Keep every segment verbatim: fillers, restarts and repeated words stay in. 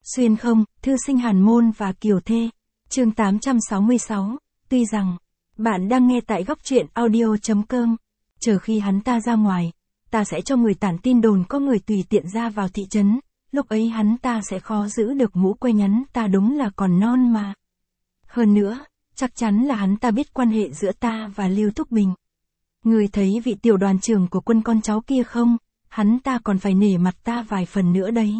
Xuyên không, thư sinh Hàn Môn và Kiều Thê. Chương tám trăm sáu mươi sáu, tuy rằng, bạn đang nghe tại góc truyện audio chấm com. Chờ khi hắn ta ra ngoài, ta sẽ cho người tản tin đồn có người tùy tiện ra vào thị trấn, lúc ấy hắn ta sẽ khó giữ được mũ que nhắn ta đúng là còn non mà. Hơn nữa, chắc chắn là hắn ta biết quan hệ giữa ta và Lưu Thúc Bình. Người thấy vị tiểu đoàn trưởng của quân con cháu kia không, hắn ta còn phải nể mặt ta vài phần nữa đấy.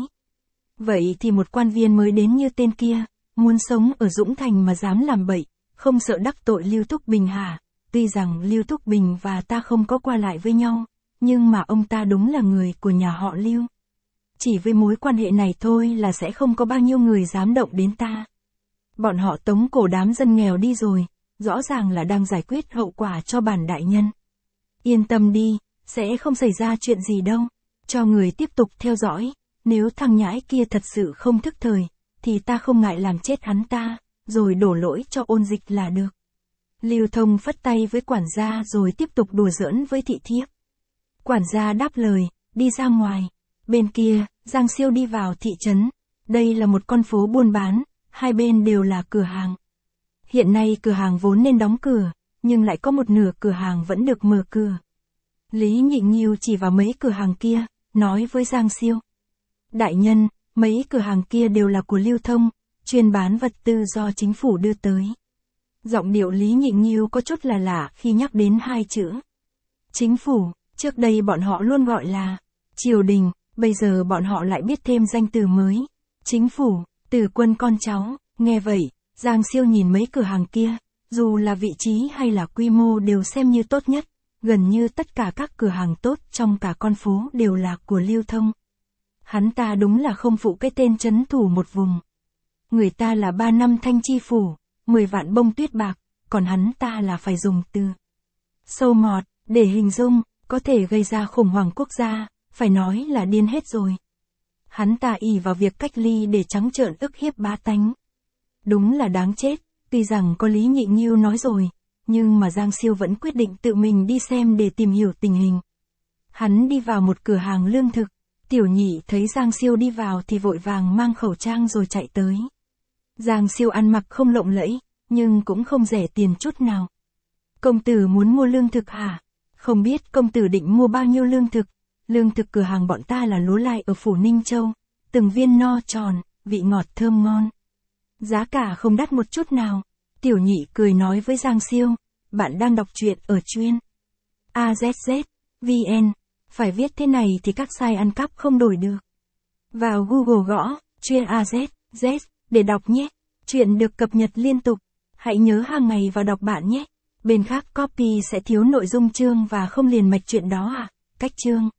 Vậy thì một quan viên mới đến như tên kia, muốn sống ở Dũng Thành mà dám làm bậy, không sợ đắc tội Lưu Thúc Bình hả? Tuy rằng Lưu Thúc Bình và ta không có qua lại với nhau, nhưng mà ông ta đúng là người của nhà họ Lưu. Chỉ với mối quan hệ này thôi là sẽ không có bao nhiêu người dám động đến ta. Bọn họ tống cổ đám dân nghèo đi rồi, rõ ràng là đang giải quyết hậu quả cho bản đại nhân. Yên tâm đi, sẽ không xảy ra chuyện gì đâu. Cho người tiếp tục theo dõi, nếu thằng nhãi kia thật sự không thức thời, thì ta không ngại làm chết hắn ta, rồi đổ lỗi cho Ôn Dịch là được. Lưu Thông phất tay với quản gia rồi tiếp tục đùa giỡn với thị thiếp. Quản gia đáp lời, đi ra ngoài. Bên kia, Giang Siêu đi vào thị trấn. Đây là một con phố buôn bán, hai bên đều là cửa hàng. Hiện nay cửa hàng vốn nên đóng cửa, nhưng lại có một nửa cửa hàng vẫn được mở cửa. Lý Nhịn Nghiêu chỉ vào mấy cửa hàng kia, nói với Giang Siêu. Đại nhân, mấy cửa hàng kia đều là của Lưu Thông, chuyên bán vật tư do chính phủ đưa tới. Giọng điệu Lý Nhịn Nghiêu có chút là lạ khi nhắc đến hai chữ. Chính phủ, trước đây bọn họ luôn gọi là triều đình, bây giờ bọn họ lại biết thêm danh từ mới. Chính phủ, từ quân con cháu, nghe vậy, Giang Siêu nhìn mấy cửa hàng kia, dù là vị trí hay là quy mô đều xem như tốt nhất, gần như tất cả các cửa hàng tốt trong cả con phố đều là của Lưu Thông. Hắn ta đúng là không phụ cái tên trấn thủ một vùng. Người ta là ba năm thanh chi phủ, mười vạn bông tuyết bạc, còn hắn ta là phải dùng từ sâu mọt, để hình dung, có thể gây ra khủng hoảng quốc gia, phải nói là điên hết rồi. Hắn ta ỷ vào việc cách ly để trắng trợn ức hiếp bá tánh. Đúng là đáng chết, tuy rằng có Lý Nhịn Nghiêu nói rồi, nhưng mà Giang Siêu vẫn quyết định tự mình đi xem để tìm hiểu tình hình. Hắn đi vào một cửa hàng lương thực, Tiểu Nhị thấy Giang Siêu đi vào thì vội vàng mang khẩu trang rồi chạy tới. Giang Siêu ăn mặc không lộng lẫy, nhưng cũng không rẻ tiền chút nào. Công tử muốn mua lương thực hả? Không biết công tử định mua bao nhiêu lương thực? Lương thực cửa hàng bọn ta là lúa lai ở phủ Ninh Châu, từng viên no tròn, vị ngọt thơm ngon. Giá cả không đắt một chút nào. Tiểu Nhị cười nói với Giang Siêu, bạn đang đọc truyện ở chuyên a zét zét vê en, phải viết thế này thì các site ăn cắp không đổi được. Vào Google gõ, chuyên a zét zét, để đọc nhé. Chuyện được cập nhật liên tục, hãy nhớ hàng ngày vào đọc bạn nhé. Bên khác copy sẽ thiếu nội dung chương và không liền mạch chuyện đó à, cách chương.